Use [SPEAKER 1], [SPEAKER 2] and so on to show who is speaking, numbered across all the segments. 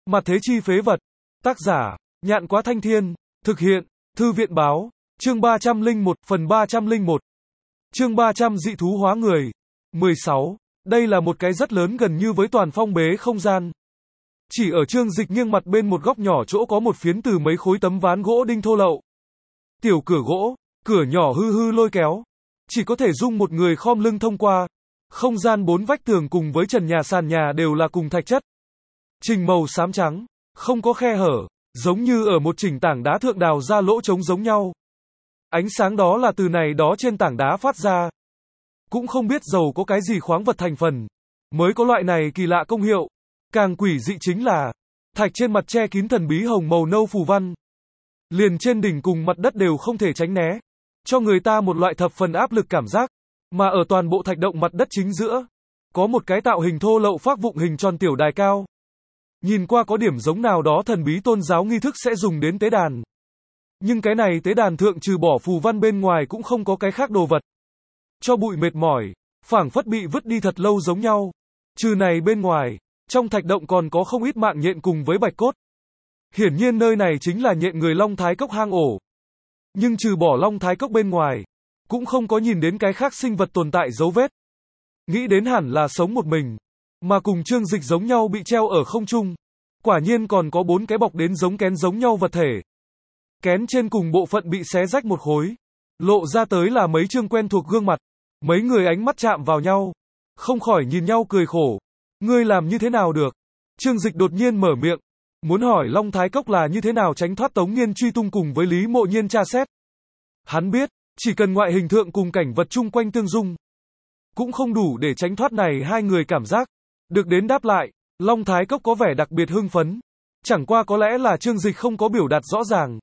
[SPEAKER 1] Mặt thế chi phế vật. Tác giả, Nhạn Quá Thanh Thiên. Thực hiện, Thư viện Báo. Chương 301, phần 301. Chương 300 dị thú hóa người. 16. Đây là một cái rất lớn gần như với toàn phong bế không gian. Chỉ ở Trương Dịch nghiêng mặt bên một góc nhỏ chỗ có một phiến từ mấy khối tấm ván gỗ đinh thô lậu. Tiểu cửa gỗ, cửa nhỏ hư hư lôi kéo. Chỉ có thể dung một người khom lưng thông qua. Không gian bốn vách tường cùng với trần nhà sàn nhà đều là cùng thạch chất. Trình màu xám trắng, không có khe hở, giống như ở một chỉnh tảng đá thượng đào ra lỗ trống giống nhau. Ánh sáng đó là từ này đó trên tảng đá phát ra. Cũng không biết dầu có cái gì khoáng vật thành phần, mới có loại này kỳ lạ công hiệu. Càng quỷ dị chính là, thạch trên mặt che kín thần bí hồng màu nâu phù văn. Liền trên đỉnh cùng mặt đất đều không thể tránh né, cho người ta một loại thập phần áp lực cảm giác. Mà ở toàn bộ thạch động mặt đất chính giữa, có một cái tạo hình thô lậu phác vụng hình tròn tiểu đài cao. Nhìn qua có điểm giống nào đó thần bí tôn giáo nghi thức sẽ dùng đến tế đàn. Nhưng cái này tế đàn thượng trừ bỏ phù văn bên ngoài cũng không có cái khác đồ vật. Cho bụi mệt mỏi, phảng phất bị vứt đi thật lâu giống nhau. Trừ này bên ngoài, trong thạch động còn có không ít mạng nhện cùng với bạch cốt. Hiển nhiên nơi này chính là nhện người Long Thái Cốc hang ổ. Nhưng trừ bỏ Long Thái Cốc bên ngoài, cũng không có nhìn đến cái khác sinh vật tồn tại dấu vết. Nghĩ đến hẳn là sống một mình, mà cùng Trương Dịch giống nhau bị treo ở không trung. Quả nhiên còn có 4 cái bọc đến giống kén giống nhau vật thể. Kén trên cùng bộ phận bị xé rách một khối. Lộ ra tới là mấy trương quen thuộc gương mặt. Mấy người ánh mắt chạm vào nhau. Không khỏi nhìn nhau cười khổ. Ngươi làm như thế nào được? Trương Dịch đột nhiên mở miệng. Muốn hỏi Long Thái Cốc là như thế nào tránh thoát Tống Nghiên truy tung cùng với Lý Mộ Nhiên tra xét. Hắn biết, chỉ cần ngoại hình thượng cùng cảnh vật chung quanh tương dung, cũng không đủ để tránh thoát này hai người cảm giác. Được đến đáp lại, Long Thái Cốc có vẻ đặc biệt hưng phấn. Chẳng qua có lẽ là Trương Dịch không có biểu đạt rõ ràng.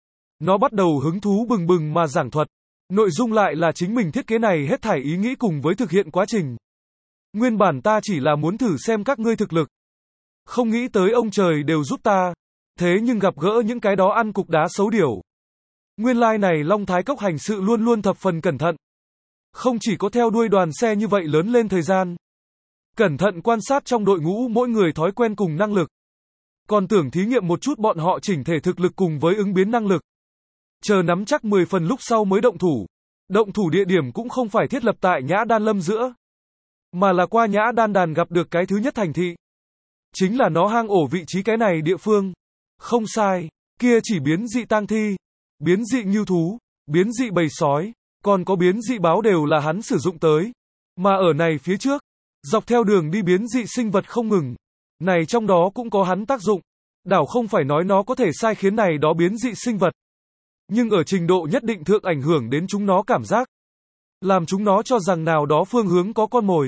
[SPEAKER 1] Nó bắt đầu hứng thú bừng bừng mà giảng thuật. Nội dung lại là chính mình thiết kế này hết thảy ý nghĩ cùng với thực hiện quá trình. Nguyên bản ta chỉ là muốn thử xem các ngươi thực lực. Không nghĩ tới ông trời đều giúp ta. Thế nhưng gặp gỡ những cái đó ăn cục đá xấu điểu. Nguyên lai này Long Thái Cốc hành sự luôn luôn thập phần cẩn thận. Không chỉ có theo đuôi đoàn xe như vậy lớn lên thời gian. Cẩn thận quan sát trong đội ngũ mỗi người thói quen cùng năng lực. Còn tưởng thí nghiệm một chút bọn họ chỉnh thể thực lực cùng với ứng biến năng lực. Chờ nắm chắc 10 phần lúc sau mới động thủ. Động thủ địa điểm cũng không phải thiết lập tại Nhã Đan Lâm giữa, mà là qua Nhã Đan Đàn gặp được cái thứ nhất thành thị. Chính là nó hang ổ vị trí cái này địa phương. Không sai, kia chỉ biến dị tang thi, biến dị ngưu thú, biến dị bầy sói, còn có biến dị báo đều là hắn sử dụng tới. Mà ở này phía trước, dọc theo đường đi biến dị sinh vật không ngừng. Này trong đó cũng có hắn tác dụng. Đảo không phải nói nó có thể sai khiến này đó biến dị sinh vật. Nhưng ở trình độ nhất định thượng ảnh hưởng đến chúng nó cảm giác. Làm chúng nó cho rằng nào đó phương hướng có con mồi.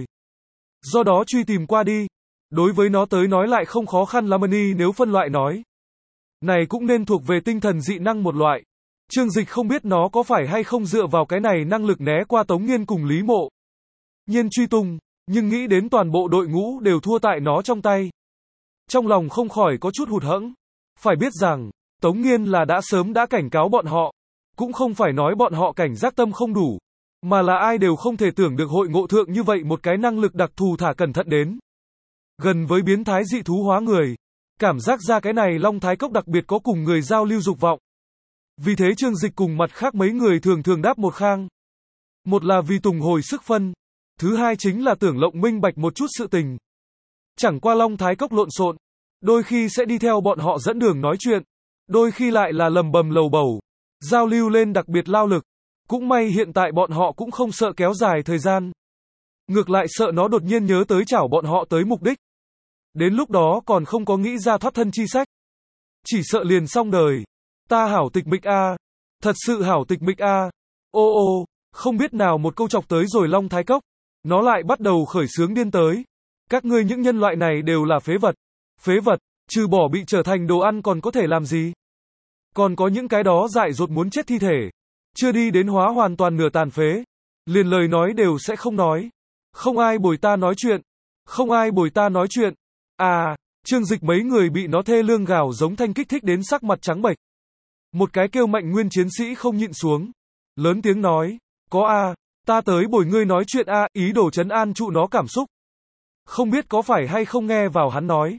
[SPEAKER 1] Do đó truy tìm qua đi. Đối với nó tới nói lại không khó khăn lắm nếu phân loại nói. Này cũng nên thuộc về tinh thần dị năng một loại. Trương Dịch không biết nó có phải hay không dựa vào cái này năng lực né qua Tống Nghiên cùng Lý Mộ Nhiên truy tung, nhưng nghĩ đến toàn bộ đội ngũ đều thua tại nó trong tay. Trong lòng không khỏi có chút hụt hẫng. Phải biết rằng, Tống Nghiên là đã sớm đã cảnh cáo bọn họ. Cũng không phải nói bọn họ cảnh giác tâm không đủ, mà là ai đều không thể tưởng được hội ngộ thượng như vậy một cái năng lực đặc thù thả cẩn thận đến. Gần với biến thái dị thú hóa người. Cảm giác ra cái này Long Thái Cốc đặc biệt có cùng người giao lưu dục vọng. Vì thế Trương Dịch cùng mặt khác mấy người thường thường đáp một khang. Một là vì tùng hồi sức phân. Thứ hai chính là tưởng lộng minh bạch một chút sự tình. Chẳng qua Long Thái Cốc lộn xộn. Đôi khi sẽ đi theo bọn họ dẫn đường nói chuyện. Đôi khi lại là lầm bầm lầu bầu. Giao lưu lên đặc biệt lao lực. Cũng may hiện tại bọn họ cũng không sợ kéo dài thời gian. Ngược lại sợ nó đột nhiên nhớ tới chảo bọn họ tới mục đích. Đến lúc đó còn không có nghĩ ra thoát thân chi sách. Chỉ sợ liền xong đời. Ta hảo tịch mịch a. Thật sự hảo tịch mịch a. Ô ô, không biết nào một câu chọc tới rồi Long Thái Cốc. Nó lại bắt đầu khởi sướng điên tới. Các ngươi những nhân loại này đều là phế vật. Phế vật, trừ bỏ bị trở thành đồ ăn còn có thể làm gì? Còn có những cái đó dại dột muốn chết thi thể. Chưa đi đến hóa hoàn toàn nửa tàn phế. Liền lời nói đều sẽ không nói. Không ai bồi ta nói chuyện. Không ai bồi ta nói chuyện. À, Trương Dịch mấy người bị nó thê lương gào giống thanh kích thích đến sắc mặt trắng bệch. Một cái kêu mạnh nguyên chiến sĩ không nhịn xuống. Lớn tiếng nói, có a, ta tới bồi ngươi nói chuyện a, ý đồ trấn an trụ nó cảm xúc. Không biết có phải hay không nghe vào hắn nói.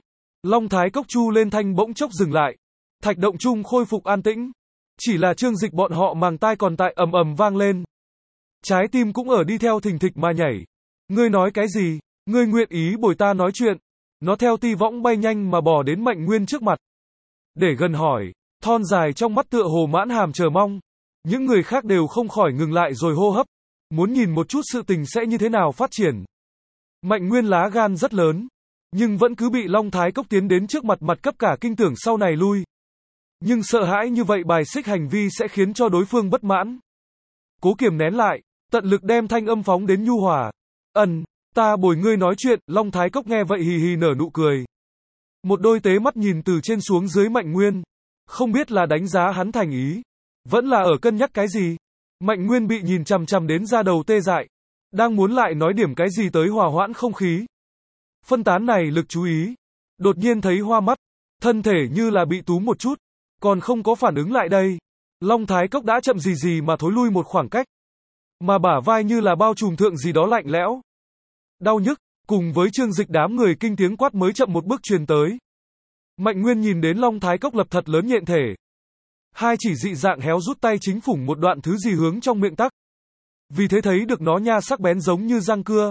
[SPEAKER 1] Long Thái Cốc chu lên thanh bỗng chốc dừng lại. Thạch động chung khôi phục an tĩnh. Chỉ là Trương Dịch bọn họ màng tai còn tại ầm ầm vang lên. Trái tim cũng ở đi theo thình thịch mà nhảy. Ngươi nói cái gì? Ngươi nguyện ý bồi ta nói chuyện. Nó theo ti võng bay nhanh mà bò đến Mạnh Nguyên trước mặt. Để gần hỏi, thon dài trong mắt tựa hồ mãn hàm chờ mong. Những người khác đều không khỏi ngừng lại rồi hô hấp. Muốn nhìn một chút sự tình sẽ như thế nào phát triển. Mạnh Nguyên lá gan rất lớn. Nhưng vẫn cứ bị Long Thái Cốc tiến đến trước mặt cấp cả kinh tưởng sau này lui. Nhưng sợ hãi như vậy bài xích hành vi sẽ khiến cho đối phương bất mãn. Cố kiềm nén lại, tận lực đem thanh âm phóng đến nhu hòa. Ta bồi ngươi nói chuyện. Long Thái Cốc nghe vậy hì hì nở nụ cười. Một đôi tế mắt nhìn từ trên xuống dưới Mạnh Nguyên. Không biết là đánh giá hắn thành ý. Vẫn là ở cân nhắc cái gì. Mạnh Nguyên bị nhìn chằm chằm đến da đầu tê dại. Đang muốn lại nói điểm cái gì tới hòa hoãn không khí. Phân tán này lực chú ý. Đột nhiên thấy hoa mắt. Thân thể như là bị túm một chút. Còn không có phản ứng lại đây. Long Thái Cốc đã chậm gì mà thối lui một khoảng cách. Mà bả vai như là bao trùm thượng gì đó lạnh lẽo. Đau nhức, cùng với Trương Dịch đám người kinh tiếng quát mới chậm một bước truyền tới. Mạnh Nguyên nhìn đến Long Thái Cốc lập thật lớn nhện thể. Hai chỉ dị dạng héo rút tay chính phủng một đoạn thứ gì hướng trong miệng tắc. Vì thế thấy được nó nha sắc bén giống như răng cưa.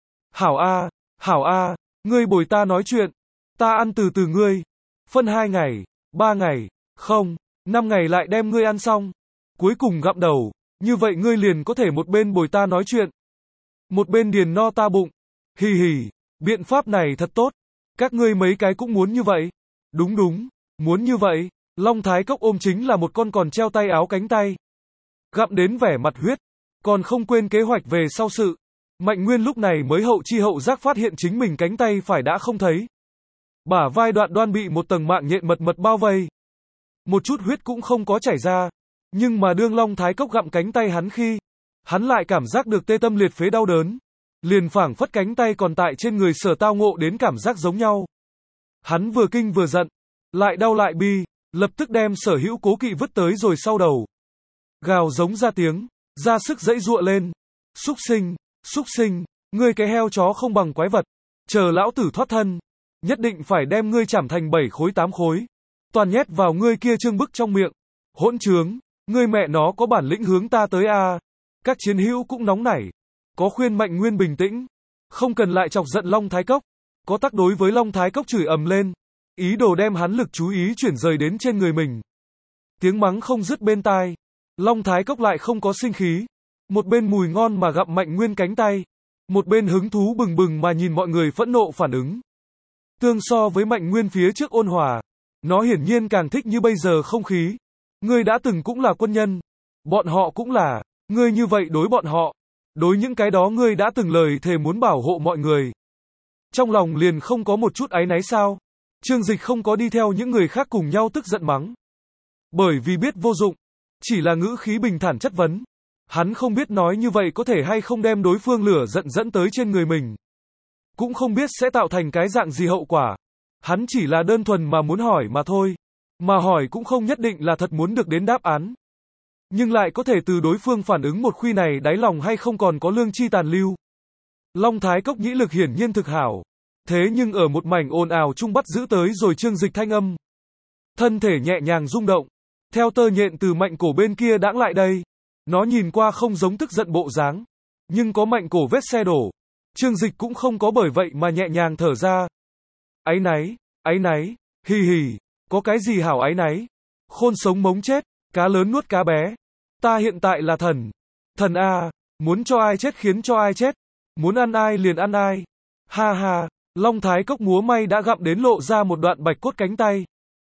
[SPEAKER 1] Hảo a, ngươi bồi ta nói chuyện. Ta ăn từ từ ngươi. Phân 2 ngày, 3 ngày, không, 5 ngày lại đem ngươi ăn xong. Cuối cùng gặm đầu, như vậy ngươi liền có thể một bên bồi ta nói chuyện. Một bên điền no ta bụng. Hì hì, biện pháp này thật tốt. Các ngươi mấy cái cũng muốn như vậy. Đúng, muốn như vậy. Long Thái Cốc ôm chính là một con còn treo tay áo cánh tay. Gặm đến vẻ mặt huyết. Còn không quên kế hoạch về sau sự. Mạnh Nguyên lúc này mới hậu chi hậu giác phát hiện chính mình cánh tay phải đã không thấy. Bả vai đoạn đoan bị một tầng mạng nhện mật bao vây. Một chút huyết cũng không có chảy ra. Nhưng mà đương Long Thái Cốc gặm cánh tay hắn khi, hắn lại cảm giác được tê tâm liệt phế đau đớn. Liền phảng phất cánh tay còn tại trên người sở tao ngộ đến cảm giác giống nhau. Hắn vừa kinh vừa giận, lại đau lại bi, lập tức đem sở hữu cố kỵ vứt tới rồi sau đầu. Gào giống ra tiếng, ra sức dãy giụa lên. Xúc sinh, ngươi cái heo chó không bằng quái vật. Chờ lão tử thoát thân, nhất định phải đem ngươi chảm thành 7 khối 8 khối. Toàn nhét vào ngươi kia trương bức trong miệng. Hỗn trướng, ngươi mẹ nó có bản lĩnh hướng ta tới a. Các chiến hữu cũng nóng nảy. Có khuyên Mạnh Nguyên bình tĩnh. Không cần lại chọc giận Long Thái Cốc. Có tác đối với Long Thái Cốc chửi ầm lên. Ý đồ đem hắn lực chú ý chuyển rời đến trên người mình. Tiếng mắng không dứt bên tai. Long Thái Cốc lại không có sinh khí. Một bên mùi ngon mà gặm Mạnh Nguyên cánh tay. Một bên hứng thú bừng bừng mà nhìn mọi người phẫn nộ phản ứng. Tương so với Mạnh Nguyên phía trước ôn hòa. Nó hiển nhiên càng thích như bây giờ không khí. Ngươi đã từng cũng là quân nhân. Bọn họ cũng là. Ngươi như vậy đối bọn họ. Đối những cái đó ngươi đã từng lời thề muốn bảo hộ mọi người. Trong lòng liền không có một chút áy náy sao? Trương Dịch không có đi theo những người khác cùng nhau tức giận mắng. Bởi vì biết vô dụng. Chỉ là ngữ khí bình thản chất vấn. Hắn không biết nói như vậy có thể hay không đem đối phương lửa giận dẫn tới trên người mình. Cũng không biết sẽ tạo thành cái dạng gì hậu quả. Hắn chỉ là đơn thuần mà muốn hỏi mà thôi. Mà hỏi cũng không nhất định là thật muốn được đến đáp án. Nhưng lại có thể từ đối phương phản ứng một khuy này đáy lòng hay không còn có lương chi tàn lưu. Long Thái Cốc nhĩ lực hiển nhiên thực hảo. Thế nhưng ở một mảnh ồn ào chung bắt giữ tới rồi Trương Dịch thanh âm. Thân thể nhẹ nhàng rung động. Theo tơ nhện từ Mạnh cổ bên kia đãng lại đây. Nó nhìn qua không giống tức giận bộ dáng. Nhưng có Mạnh cổ vết xe đổ. Trương Dịch cũng không có bởi vậy mà nhẹ nhàng thở ra. Áy náy, hì hì. Có cái gì hảo áy náy. Khôn sống mống chết. Cá lớn nuốt cá bé. Ta hiện tại là thần. Thần a, muốn cho ai chết khiến cho ai chết. Muốn ăn ai liền ăn ai. Ha ha, Long Thái Cốc múa may đã gặm đến lộ ra một đoạn bạch cốt cánh tay.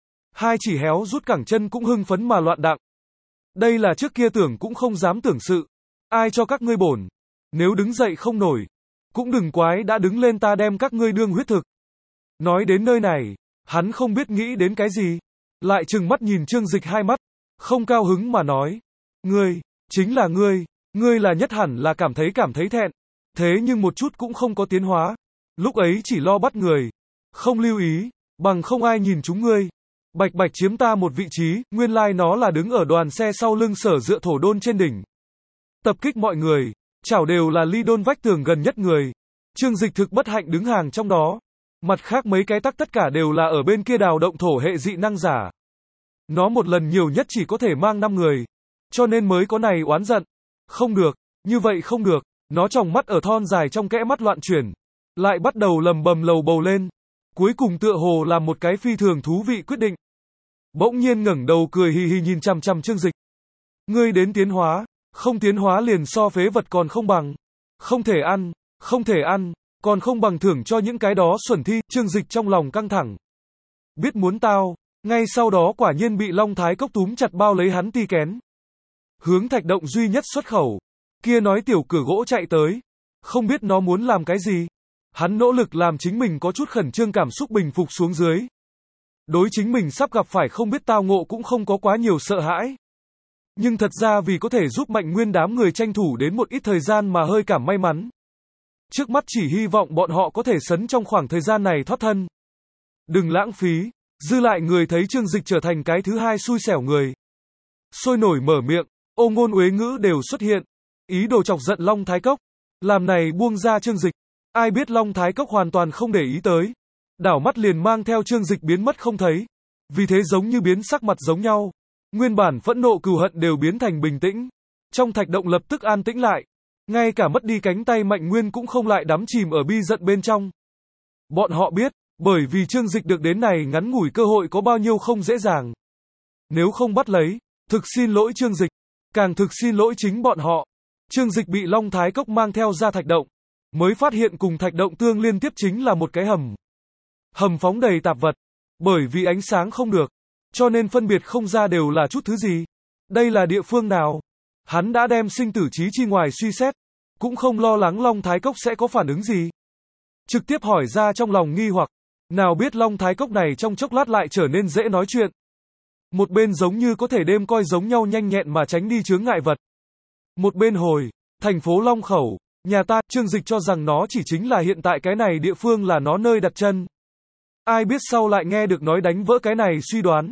[SPEAKER 1] Hai chỉ héo rút cẳng chân cũng hưng phấn mà loạn đặng. Đây là trước kia tưởng cũng không dám tưởng sự. Ai cho các ngươi bổn. Nếu đứng dậy không nổi. Cũng đừng quái đã đứng lên ta đem các ngươi đương huyết thực. Nói đến nơi này, hắn không biết nghĩ đến cái gì. Lại trừng mắt nhìn Trương Dịch hai mắt. Không cao hứng mà nói. Ngươi, chính là ngươi là nhất hẳn là cảm thấy thẹn. Thế nhưng một chút cũng không có tiến hóa. Lúc ấy chỉ lo bắt người. Không lưu ý, bằng không ai nhìn chúng ngươi. Bạch bạch chiếm ta một vị trí, nguyên lai nó là đứng ở đoàn xe sau lưng Sở Dựa thổ đôn trên đỉnh. Tập kích mọi người, chảo đều là ly đôn vách tường gần nhất người. Trương Dịch thực bất hạnh đứng hàng trong đó. Mặt khác mấy cái tắc tất cả đều là ở bên kia đào động thổ hệ dị năng giả. Nó một lần nhiều nhất chỉ có thể mang 5 người. Cho nên mới có này oán giận. Không được, như vậy không được. Nó tròng mắt ở thon dài trong kẽ mắt loạn chuyển. Lại bắt đầu lầm bầm lầu bầu lên. Cuối cùng tựa hồ là một cái phi thường thú vị quyết định. Bỗng nhiên ngẩng đầu cười hì hì nhìn chằm chằm Trương Dịch. Ngươi đến tiến hóa, không tiến hóa liền so phế vật còn không bằng. Không thể ăn, không thể ăn, còn không bằng thưởng cho những cái đó xuẩn thi. Trương Dịch trong lòng căng thẳng. Biết muốn tao, ngay sau đó quả nhiên bị Long Thái Cốc túm chặt bao lấy hắn ti kén. Hướng thạch động duy nhất xuất khẩu. Kia nói tiểu cửa gỗ chạy tới. Không biết nó muốn làm cái gì. Hắn nỗ lực làm chính mình có chút khẩn trương cảm xúc bình phục xuống dưới. Đối chính mình sắp gặp phải không biết tao ngộ cũng không có quá nhiều sợ hãi. Nhưng thật ra vì có thể giúp Mạnh Nguyên đám người tranh thủ đến một ít thời gian mà hơi cảm may mắn. Trước mắt chỉ hy vọng bọn họ có thể sấn trong khoảng thời gian này thoát thân. Đừng lãng phí, dư lại người thấy Trương Dịch trở thành cái thứ hai xui xẻo người. Sôi nổi mở miệng, ô ngôn uế ngữ đều xuất hiện. Ý đồ chọc giận Long Thái Cốc. Làm này buông ra Trương Dịch. Ai biết Long Thái Cốc hoàn toàn không để ý tới. Đảo mắt liền mang theo Trương Dịch biến mất không thấy. Vì thế giống như biến sắc mặt giống nhau. Nguyên bản phẫn nộ cừu hận đều biến thành bình tĩnh. Trong thạch động lập tức an tĩnh lại. Ngay cả mất đi cánh tay Mạnh Nguyên cũng không lại đắm chìm ở bi giận bên trong. Bọn họ biết, bởi vì Trương Dịch được đến này ngắn ngủi cơ hội có bao nhiêu không dễ dàng. Nếu không bắt lấy, thực xin lỗi Trương Dịch. Càng thực xin lỗi chính bọn họ. Trương Dịch bị Long Thái Cốc mang theo ra thạch động. Mới phát hiện cùng thạch động tương liên tiếp chính là một cái hầm. Hầm phóng đầy tạp vật. Bởi vì ánh sáng không được. Cho nên phân biệt không ra đều là chút thứ gì. Đây là địa phương nào? Hắn đã đem sinh tử chí chi ngoài suy xét. Cũng không lo lắng Long Thái Cốc sẽ có phản ứng gì. Trực tiếp hỏi ra trong lòng nghi hoặc. Nào biết Long Thái Cốc này trong chốc lát lại trở nên dễ nói chuyện. Một bên giống như có thể đêm coi giống nhau nhanh nhẹn mà tránh đi chướng ngại vật. Một bên hồi, thành phố Long Khẩu, nhà ta. Trương Dịch cho rằng nó chỉ chính là hiện tại cái này địa phương là nó nơi đặt chân. Ai biết sau lại nghe được nói đánh vỡ cái này suy đoán.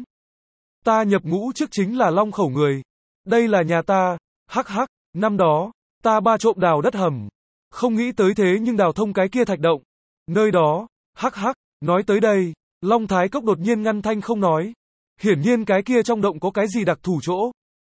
[SPEAKER 1] Ta nhập ngũ trước chính là Long Khẩu người. Đây là nhà ta. Hắc hắc, năm đó, ta ba trộm đào đất hầm. Không nghĩ tới thế nhưng đào thông cái kia thạch động. Nơi đó, hắc hắc, nói tới đây, Long Thái Cốc đột nhiên ngăn thanh không nói. Hiển nhiên cái kia trong động có cái gì đặc thù chỗ.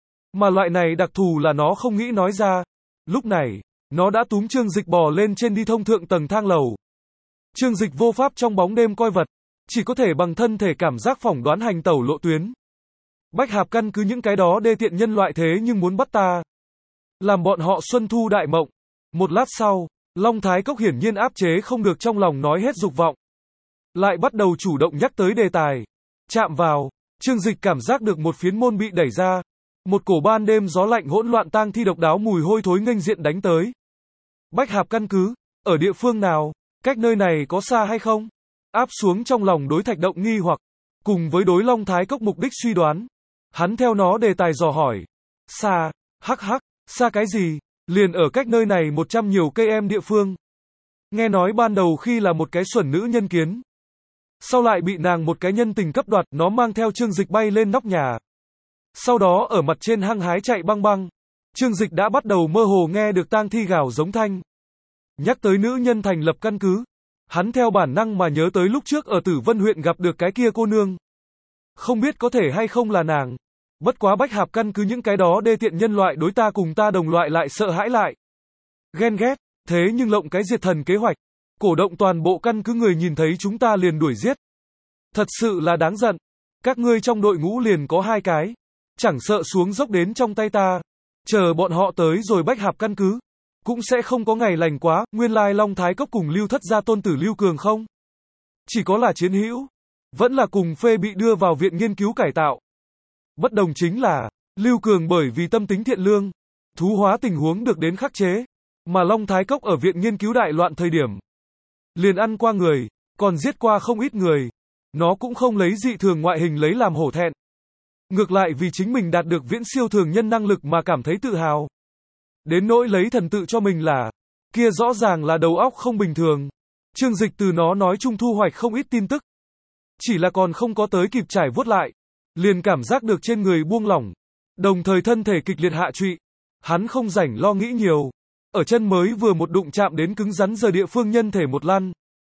[SPEAKER 1] Mà loại này đặc thù là nó không nghĩ nói ra. Lúc này, nó đã túm Trương Dịch bò lên trên đi thông thượng tầng thang lầu. Trương Dịch vô pháp trong bóng đêm coi vật. Chỉ có thể bằng thân thể cảm giác phỏng đoán hành tẩu lộ tuyến. Bách Hạp căn cứ những cái đó đê tiện nhân loại thế nhưng muốn bắt ta. Làm bọn họ xuân thu đại mộng. Một lát sau, Long Thái Cốc hiển nhiên áp chế không được trong lòng nói hết dục vọng. Lại bắt đầu chủ động nhắc tới đề tài. Chạm vào, Trương Dịch cảm giác được một phiến môn bị đẩy ra. Một cổ ban đêm gió lạnh hỗn loạn tang thi độc đáo mùi hôi thối nghênh diện đánh tới. Bách Hạp căn cứ, ở địa phương nào, cách nơi này có xa hay không? Áp xuống trong lòng đối thạch động nghi hoặc, cùng với đối Long Thái Cốc mục đích suy đoán. Hắn theo nó đề tài dò hỏi. Xa, hắc hắc, xa cái gì? Liền ở cách nơi này 100 nhiều cây em địa phương. Nghe nói ban đầu khi là một cái xuẩn nữ nhân kiến. Sau lại bị nàng một cái nhân tình cấp đoạt, nó mang theo Trương Dịch bay lên nóc nhà. Sau đó ở mặt trên hăng hái chạy băng băng. Trương Dịch đã bắt đầu mơ hồ nghe được tang thi gào giống thanh. Nhắc tới nữ nhân thành lập căn cứ. Hắn theo bản năng mà nhớ tới lúc trước ở Tử Vân huyện gặp được cái kia cô nương. Không biết có thể hay không là nàng. Bất quá Bách Hạp căn cứ những cái đó đê tiện nhân loại đối ta cùng ta đồng loại lại sợ hãi lại. Ghen ghét, thế nhưng lộng cái diệt thần kế hoạch. Cổ động toàn bộ căn cứ người nhìn thấy chúng ta liền đuổi giết. Thật sự là đáng giận. Các ngươi trong đội ngũ liền có 2 cái. Chẳng sợ xuống dốc đến trong tay ta. Chờ bọn họ tới rồi Bách Hạp căn cứ. Cũng sẽ không có ngày lành quá. Nguyên lai Long Thái Cốc cùng Lưu Thất gia tôn tử Lưu Cường không? Chỉ có là chiến hữu. Vẫn là cùng phê bị đưa vào viện nghiên cứu cải tạo. Bất đồng chính là, Lưu Cường bởi vì tâm tính thiện lương, thú hóa tình huống được đến khắc chế. Mà Long Thái Cốc ở viện nghiên cứu đại loạn thời điểm. Liền ăn qua người, còn giết qua không ít người. Nó cũng không lấy dị thường ngoại hình lấy làm hổ thẹn. Ngược lại vì chính mình đạt được viễn siêu thường nhân năng lực mà cảm thấy tự hào. Đến nỗi lấy thần tự cho mình là, kia rõ ràng là đầu óc không bình thường. Trương Dịch từ nó nói chung thu hoạch không ít tin tức. Chỉ là còn không có tới kịp trải vuốt lại. Liền cảm giác được trên người buông lỏng. Đồng thời thân thể kịch liệt hạ trụy. Hắn không rảnh lo nghĩ nhiều. Ở chân mới vừa một đụng chạm đến cứng rắn giờ địa phương nhân thể một lăn.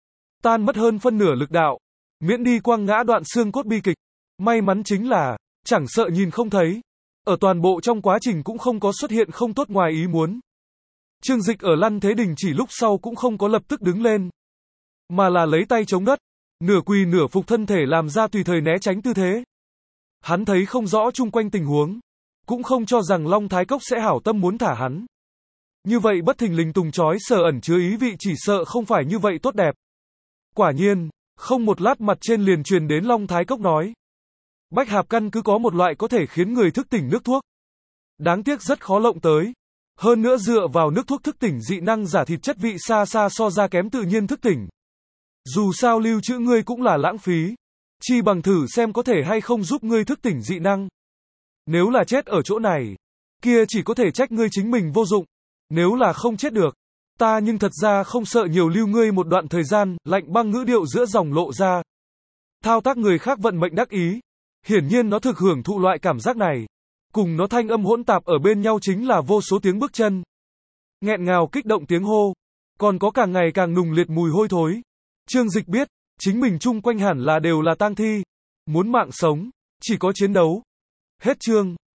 [SPEAKER 1] tan mất hơn phân nửa lực đạo, miễn đi quăng ngã đoạn xương cốt bi kịch. May mắn chính là, chẳng sợ nhìn không thấy, ở toàn bộ trong quá trình cũng không có xuất hiện không tốt ngoài ý muốn. Trương Dịch ở lăn thế đình chỉ lúc sau cũng không có lập tức đứng lên, mà là lấy tay chống đất, nửa quỳ nửa phục thân thể làm ra tùy thời né tránh tư thế. Hắn thấy không rõ chung quanh tình huống, cũng không cho rằng Long Thái Cốc sẽ hảo tâm muốn thả hắn. Như vậy bất thình lình tùng chói sở ẩn chứa ý vị chỉ sợ không phải như vậy tốt đẹp. Quả nhiên, không một lát mặt trên liền truyền đến Long Thái Cốc nói. Bách Hạp căn cứ có một loại có thể khiến người thức tỉnh nước thuốc. Đáng tiếc rất khó lộng tới. Hơn nữa dựa vào nước thuốc thức tỉnh dị năng giả thịt chất vị xa xa so ra kém tự nhiên thức tỉnh. Dù sao lưu trữ ngươi cũng là lãng phí. Chi bằng thử xem có thể hay không giúp ngươi thức tỉnh dị năng. Nếu là chết ở chỗ này, kia chỉ có thể trách ngươi chính mình vô dụng. Nếu là không chết được, ta nhưng thật ra không sợ nhiều lưu ngươi một đoạn thời gian, lạnh băng ngữ điệu giữa dòng lộ ra. Thao tác người khác vận mệnh đắc ý. Hiển nhiên nó thực hưởng thụ loại cảm giác này. Cùng nó thanh âm hỗn tạp ở bên nhau chính là vô số tiếng bước chân. Nghẹn ngào kích động tiếng hô. Còn có càng ngày càng nùng liệt mùi hôi thối. Trương Dịch biết, chính mình chung quanh hẳn là đều là tang thi. Muốn mạng sống, chỉ có chiến đấu. Hết chương.